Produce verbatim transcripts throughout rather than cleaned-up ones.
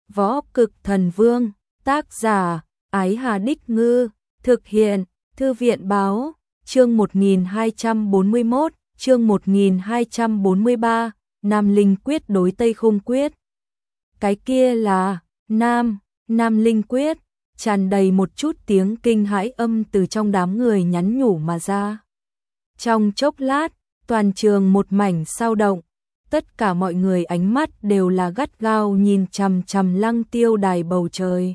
Võ Cực Thần Vương, tác giả, Ái Hà Đích Ngư, thực hiện, Thư viện Báo, chương một nghìn hai trăm bốn mươi mốt, chương một nghìn hai trăm bốn mươi ba, Nam Linh Quyết đối Tây Khung Quyết. Cái kia là, Nam, Nam Linh Quyết, tràn đầy một chút tiếng kinh hãi âm từ trong đám người nhắn nhủ mà ra. Trong chốc lát, toàn trường một mảnh sao động, tất cả mọi người ánh mắt đều là gắt gao nhìn chằm chằm Lăng Tiêu đài bầu trời.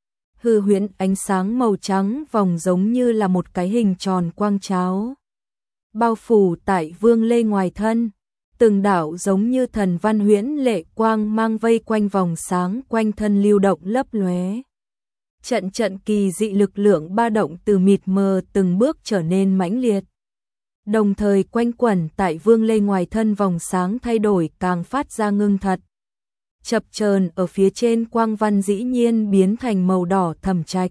Hư huyễn ánh sáng màu trắng vòng giống như là một cái hình tròn quang cháo, bao phủ tại Vương Lê ngoài thân, từng đạo giống như thần văn huyễn lệ quang mang vây quanh vòng sáng quanh thân lưu động lấp lóe. Trận trận kỳ dị lực lượng ba động từ mịt mờ từng bước trở nên mãnh liệt, đồng thời quanh quẩn tại Vương Lê ngoài thân vòng sáng thay đổi càng phát ra ngưng thật. Chập chờn ở phía trên quang văn dĩ nhiên biến thành màu đỏ thẫm trạch,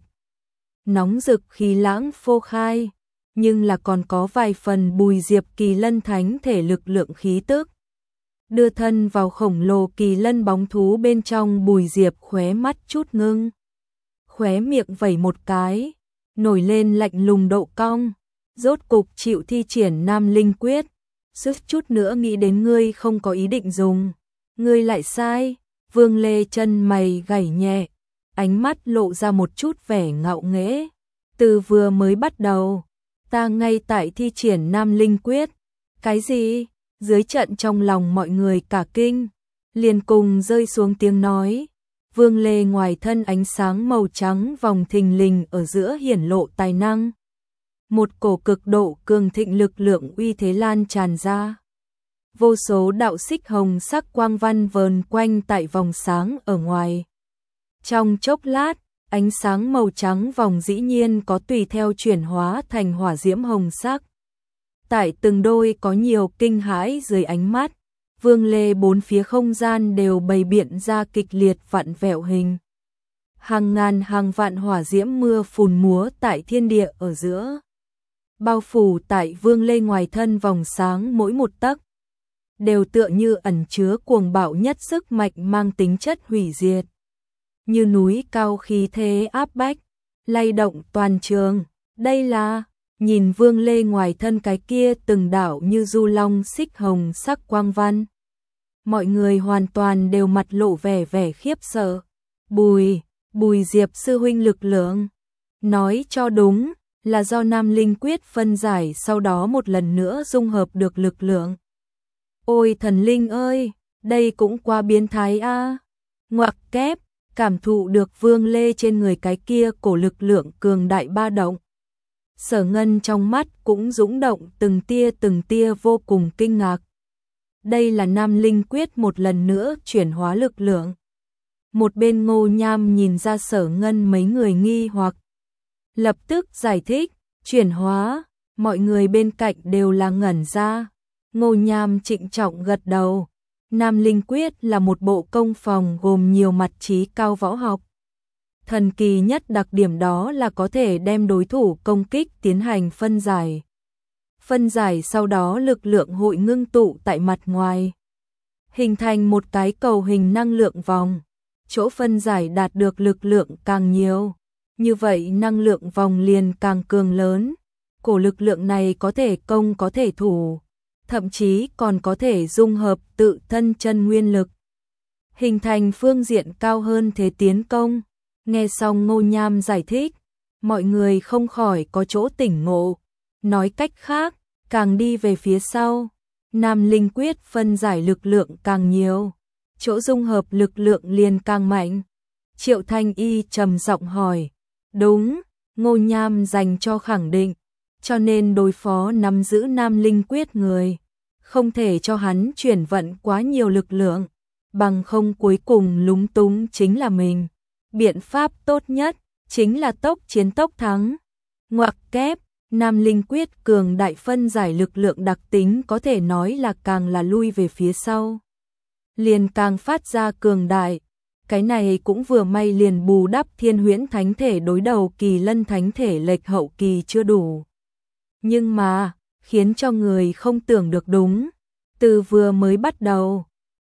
nóng rực khí lãng phô khai, nhưng là còn có vài phần Bùi Diệp Kỳ Lân thánh thể lực lượng khí tức. Đưa thân vào khổng lồ kỳ lân bóng thú bên trong, Bùi Diệp khóe mắt chút ngưng, khóe miệng vẩy một cái, nổi lên lạnh lùng độ cong, rốt cục chịu thi triển Nam Linh Quyết, suýt chút nữa nghĩ đến ngươi không có ý định dùng, ngươi lại sai. Vương Lê chân mày gảy nhẹ, ánh mắt lộ ra một chút vẻ ngạo nghễ. Từ vừa mới bắt đầu, ta ngay tại thi triển Nam Linh Quyết. Cái gì? Dưới trận trong lòng mọi người cả kinh, liền cùng rơi xuống tiếng nói. Vương Lê ngoài thân ánh sáng màu trắng vòng thình lình ở giữa hiển lộ tài năng. Một cổ cực độ cường thịnh lực lượng uy thế lan tràn ra. Vô số đạo xích hồng sắc quang văn vờn quanh tại vòng sáng ở ngoài. Trong chốc lát, ánh sáng màu trắng vòng dĩ nhiên có tùy theo chuyển hóa thành hỏa diễm hồng sắc. Tại từng đôi có nhiều kinh hãi dưới ánh mắt, Vương Lê bốn phía không gian đều bày biện ra kịch liệt vặn vẹo hình. Hàng ngàn hàng vạn hỏa diễm mưa phùn múa tại thiên địa ở giữa, bao phủ tại Vương Lê ngoài thân vòng sáng mỗi một tấc, đều tựa như ẩn chứa cuồng bạo nhất sức mạnh mang tính chất hủy diệt. Như núi cao khí thế áp bách, lay động toàn trường. Đây là, nhìn Vương Lê ngoài thân cái kia từng đạo như du long xích hồng sắc quang văn. Mọi người hoàn toàn đều mặt lộ vẻ vẻ khiếp sợ. Bùi, Bùi Diệp sư huynh lực lượng. Nói cho đúng, là do Nam Linh Quyết phân giải sau đó một lần nữa dung hợp được lực lượng. Ôi thần linh ơi, đây cũng quá biến thái a. À. Ngoặc kép, cảm thụ được Vương Lê trên người cái kia cổ lực lượng cường đại ba động. Sở Ngân trong mắt cũng dũng động từng tia từng tia vô cùng kinh ngạc. Đây là Nam Linh Quyết một lần nữa chuyển hóa lực lượng. Một bên Ngô Nham nhìn ra Sở Ngân mấy người nghi hoặc, lập tức giải thích, chuyển hóa, mọi người bên cạnh đều là ngẩn ra. Ngô Nham trịnh trọng gật đầu. Nam Linh Quyết là một bộ công phòng gồm nhiều mặt trí cao võ học. Thần kỳ nhất đặc điểm đó là có thể đem đối thủ công kích tiến hành phân giải. Phân giải sau đó lực lượng hội ngưng tụ tại mặt ngoài, hình thành một cái cầu hình năng lượng vòng. Chỗ phân giải đạt được lực lượng càng nhiều, như vậy năng lượng vòng liền càng cường lớn. Cổ lực lượng này có thể công có thể thủ, thậm chí còn có thể dung hợp tự thân chân nguyên lực, hình thành phương diện cao hơn thế tiến công. Nghe xong Ngô Nham giải thích, mọi người không khỏi có chỗ tỉnh ngộ. Nói cách khác, càng đi về phía sau, Nam Linh Quyết phân giải lực lượng càng nhiều, chỗ dung hợp lực lượng liền càng mạnh. Triệu Thanh Y trầm giọng hỏi. Đúng, Ngô Nham dành cho khẳng định, cho nên đối phó nắm giữ Nam Linh Quyết người, không thể cho hắn chuyển vận quá nhiều lực lượng, bằng không cuối cùng lúng túng chính là mình. Biện pháp tốt nhất chính là tốc chiến tốc thắng. Ngoặc kép, Nam Linh Quyết cường đại phân giải lực lượng đặc tính có thể nói là càng là lui về phía sau, liền càng phát ra cường đại. Cái này cũng vừa may liền bù đắp Thiên Huyễn Thánh Thể đối đầu Kỳ Lân Thánh Thể lệch hậu kỳ chưa đủ. Nhưng mà, khiến cho người không tưởng được đúng, từ vừa mới bắt đầu,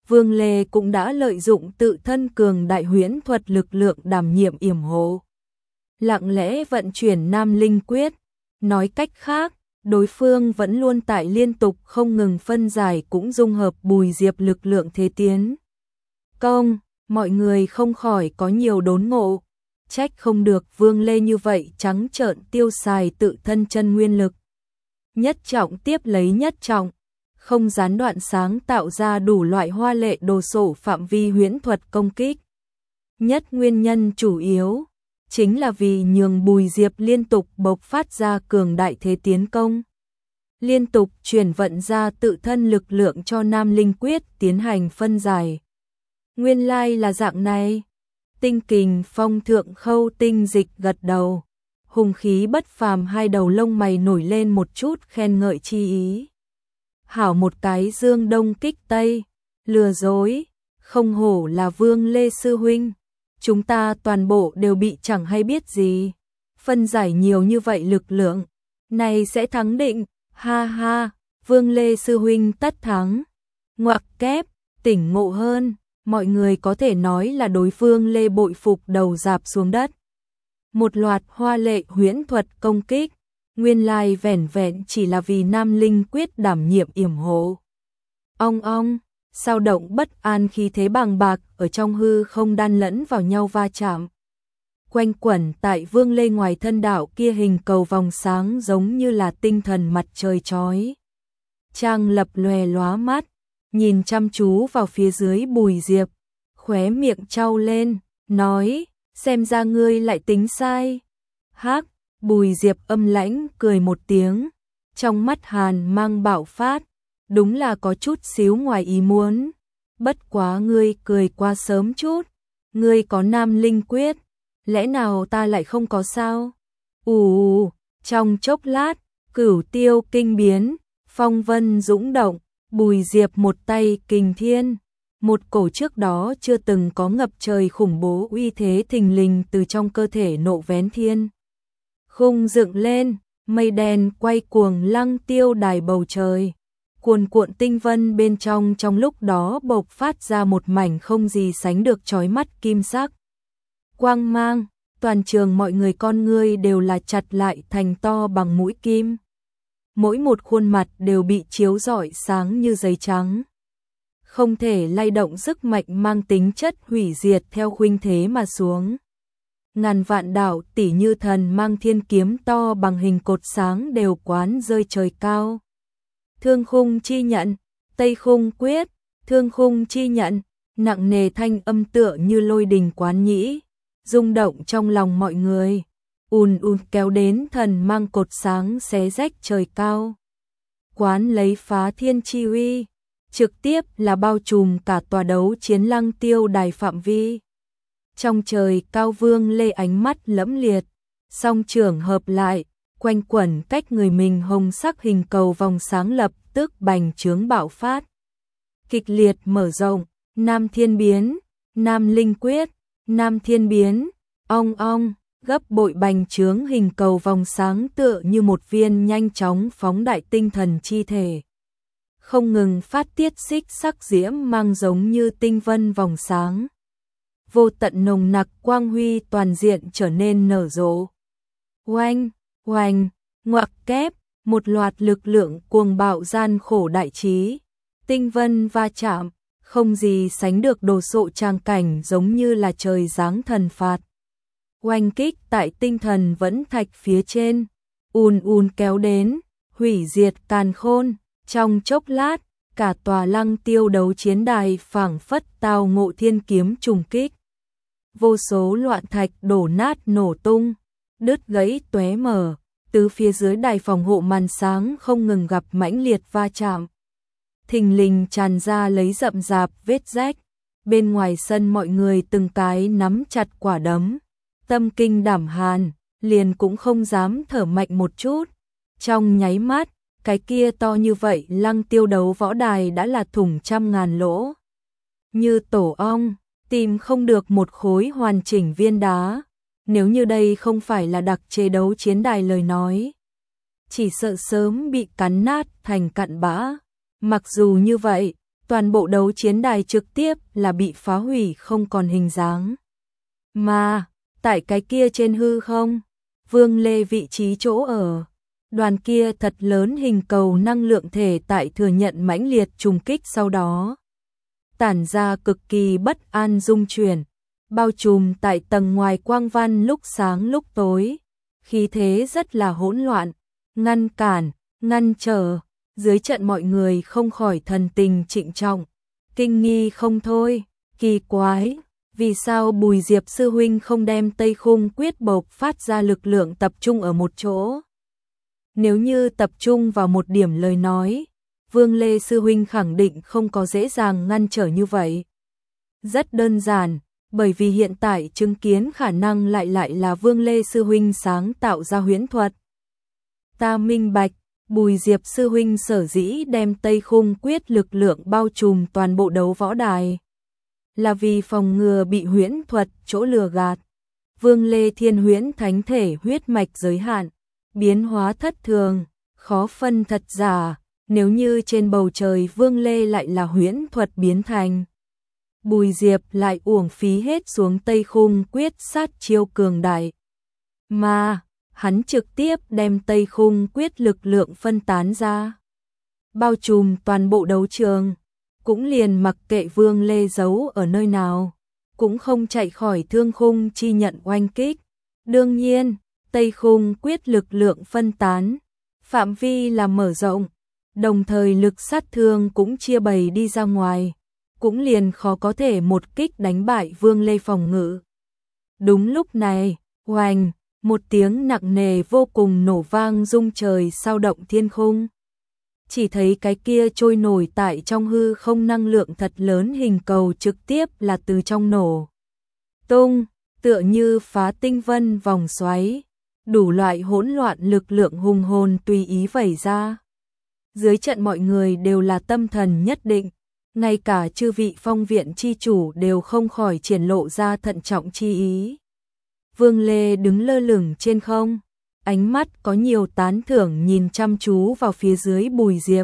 Vương Lê cũng đã lợi dụng tự thân cường đại huyễn thuật lực lượng đảm nhiệm yểm hộ. Lặng lẽ vận chuyển Nam Linh Quyết, nói cách khác, đối phương vẫn luôn tại liên tục không ngừng phân giải cũng dung hợp Bùi Diệp lực lượng thế tiến. Công, mọi người không khỏi có nhiều đốn ngộ, trách không được Vương Lê như vậy trắng trợn tiêu xài tự thân chân nguyên lực. Nhất trọng tiếp lấy nhất trọng, không gián đoạn sáng tạo ra đủ loại hoa lệ đồ sộ phạm vi huyễn thuật công kích. Nhất nguyên nhân chủ yếu chính là vì nhường Bùi Diệp liên tục bộc phát ra cường đại thế tiến công. Liên tục chuyển vận ra tự thân lực lượng cho Nam Linh Quyết tiến hành phân giải. Nguyên lai là dạng này. Tinh Kình Phong thượng Khâu Tinh Dịch gật đầu. Hùng khí bất phàm, hai đầu lông mày nổi lên một chút khen ngợi chi ý. Hảo một cái dương đông kích tây, lừa dối, không hổ là Vương Lê sư huynh. Chúng ta toàn bộ đều bị chẳng hay biết gì. Phân giải nhiều như vậy lực lượng, này sẽ thắng định, ha ha, Vương Lê sư huynh tất thắng. Ngoặc kép, tỉnh ngộ hơn, mọi người có thể nói là đối phương Lê bội phục đầu rạp xuống đất. Một loạt hoa lệ huyễn thuật công kích, nguyên lai vẻn vẹn chỉ là vì Nam Linh Quyết đảm nhiệm yểm hộ. Ong ong, sao động bất an khí thế bàng bạc ở trong hư không đan lẫn vào nhau va chạm. Quanh quẩn tại Vương Lê ngoài thân đạo kia hình cầu vòng sáng giống như là tinh thần mặt trời chói. Trang Lập lòe lóa mắt, nhìn chăm chú vào phía dưới Bùi Diệp, khóe miệng trao lên, nói, xem ra ngươi lại tính sai. Hắc, Bùi Diệp âm lãnh cười một tiếng, trong mắt hàn mang bạo phát, đúng là có chút xíu ngoài ý muốn. Bất quá ngươi cười qua sớm chút, ngươi có Nam Linh Quyết, lẽ nào ta lại không có sao? Ù, trong chốc lát, cửu tiêu kinh biến, phong vân dũng động, Bùi Diệp một tay kình thiên, một cổ trước đó chưa từng có ngập trời khủng bố uy thế thình lình từ trong cơ thể nộ vén thiên. Khung dựng lên, mây đen quay cuồng lăng tiêu đài bầu trời. Cuồn cuộn tinh vân bên trong trong lúc đó bộc phát ra một mảnh không gì sánh được chói mắt kim sắc. Quang mang, toàn trường mọi người con ngươi đều là chặt lại thành to bằng mũi kim. Mỗi một khuôn mặt đều bị chiếu rọi sáng như giấy trắng. Không thể lay động, sức mạnh mang tính chất hủy diệt theo khuynh thế mà xuống. Ngàn vạn đạo tỷ như thần mang thiên kiếm to bằng hình cột sáng đều quán rơi trời cao. Thương khung chi nhận, Tây khung quyết, thương khung chi nhận, nặng nề thanh âm tựa như lôi đình quán nhĩ, rung động trong lòng mọi người, ùn ùn kéo đến thần mang cột sáng xé rách trời cao. Quán lấy phá thiên chi uy, trực tiếp là bao trùm cả tòa đấu chiến lăng tiêu đài phạm vi. Trong trời cao Vương Lê ánh mắt lẫm liệt, song trưởng hợp lại, quanh quẩn cách người mình hồng sắc hình cầu vòng sáng lập tức bành trướng bạo phát. Kịch liệt mở rộng, Nam Thiên biến, Nam Linh Quyết, Nam Thiên biến, ong ong, gấp bội bành trướng hình cầu vòng sáng tựa như một viên nhanh chóng phóng đại tinh thần chi thể. Không ngừng phát tiết xích sắc diễm mang giống như tinh vân vòng sáng. Vô tận nồng nặc quang huy toàn diện trở nên nở rộ. Oanh, oanh, ngoặc kép, một loạt lực lượng cuồng bạo gian khổ đại trí. Tinh vân va chạm, không gì sánh được đồ sộ tràng cảnh giống như là trời giáng thần phạt. Oanh kích tại tinh thần vẫn thạch phía trên, ùn ùn kéo đến, hủy diệt càn khôn. Trong chốc lát, cả tòa lăng tiêu đấu chiến đài phảng phất tao ngộ thiên kiếm trùng kích. Vô số loạn thạch đổ nát nổ tung, đứt gãy tóe mở, từ phía dưới đài phòng hộ màn sáng không ngừng gặp mãnh liệt va chạm. Thình lình tràn ra lấy rậm rạp vết rách, bên ngoài sân mọi người từng cái nắm chặt quả đấm, tâm kinh đảm hàn, liền cũng không dám thở mạnh một chút. Trong nháy mắt, cái kia to như vậy lăng tiêu đấu võ đài đã là thủng trăm ngàn lỗ. Như tổ ong, tìm không được một khối hoàn chỉnh viên đá. Nếu như đây không phải là đặc chế đấu chiến đài lời nói, chỉ sợ sớm bị cắn nát thành cặn bã. Mặc dù như vậy, toàn bộ đấu chiến đài trực tiếp là bị phá hủy không còn hình dáng. Mà, tại cái kia trên hư không, Vương Lê vị trí chỗ ở, đoàn kia thật lớn hình cầu năng lượng thể tại thừa nhận mãnh liệt trùng kích sau đó. Tản ra cực kỳ bất an dung chuyển, bao trùm tại tầng ngoài quang văn lúc sáng lúc tối, khí thế rất là hỗn loạn, ngăn cản, ngăn trở, dưới trận mọi người không khỏi thần tình trịnh trọng, kinh nghi không thôi, kỳ quái, vì sao Bùi Diệp sư huynh không đem Tây Khung quyết bộc phát ra lực lượng tập trung ở một chỗ? Nếu như tập trung vào một điểm lời nói, Vương Lê sư huynh khẳng định không có dễ dàng ngăn trở như vậy. Rất đơn giản, bởi vì hiện tại chứng kiến khả năng lại lại là Vương Lê sư huynh sáng tạo ra huyễn thuật. Ta minh bạch, Bùi Diệp sư huynh sở dĩ đem Tây Khung quyết lực lượng bao trùm toàn bộ đấu võ đài, là vì phòng ngừa bị huyễn thuật chỗ lừa gạt. Vương Lê thiên huyễn thánh thể huyết mạch giới hạn, biến hóa thất thường, khó phân thật giả, nếu như trên bầu trời Vương Lê lại là huyễn thuật biến thành, Bùi Diệp lại uổng phí hết xuống Tây Khung quyết sát chiêu cường đại. Mà, hắn trực tiếp đem Tây Khung quyết lực lượng phân tán ra, bao trùm toàn bộ đấu trường, cũng liền mặc kệ Vương Lê giấu ở nơi nào, cũng không chạy khỏi thương khung chi nhận oanh kích. Đương nhiên, Tây Khung quyết lực lượng phân tán, phạm vi là mở rộng, đồng thời lực sát thương cũng chia bày đi ra ngoài, cũng liền khó có thể một kích đánh bại Vương Lê phòng ngự. Đúng lúc này, oanh, một tiếng nặng nề vô cùng nổ vang rung trời sao động thiên khung. Chỉ thấy cái kia trôi nổi tại trong hư không năng lượng thật lớn hình cầu trực tiếp là từ trong nổ tung, tựa như phá tinh vân vòng xoáy, đủ loại hỗn loạn lực lượng hùng hồn tùy ý vẩy ra. Dưới trận mọi người đều là tâm thần nhất định, ngay cả chư vị phong viện chi chủ đều không khỏi triển lộ ra thận trọng chi ý. Vương Lê đứng lơ lửng trên không, ánh mắt có nhiều tán thưởng nhìn chăm chú vào phía dưới Bùi Diệp.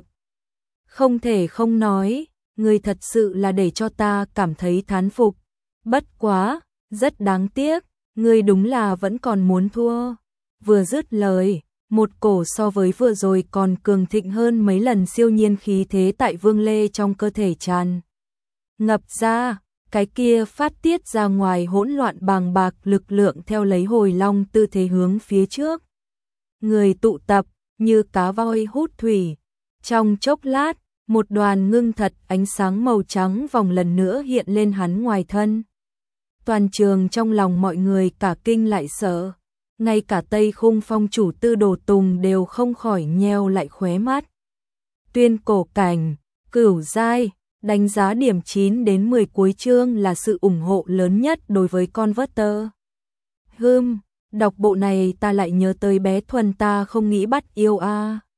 Không thể không nói, người thật sự là để cho ta cảm thấy thán phục. Bất quá, rất đáng tiếc, người đúng là vẫn còn muốn thua. Vừa dứt lời, một cổ so với vừa rồi còn cường thịnh hơn mấy lần siêu nhiên khí thế tại Vương Lê trong cơ thể tràn ngập ra, cái kia phát tiết ra ngoài hỗn loạn bàng bạc lực lượng theo lấy hồi long tư thế hướng phía trước. Người tụ tập, như cá voi hút thủy. Trong chốc lát, một đoàn ngưng thật ánh sáng màu trắng vòng lần nữa hiện lên hắn ngoài thân. Toàn trường trong lòng mọi người cả kinh lại sợ. Ngay cả Tây Khung phong chủ Tư Đồ Tùng đều không khỏi nheo lại khóe mắt. Tuyên cổ cảnh, cửu giai, đánh giá điểm chín đến mười cuối chương là sự ủng hộ lớn nhất đối với Converter. Hừm, đọc bộ này ta lại nhớ tới bé Thuần ta không nghĩ bắt yêu a. À.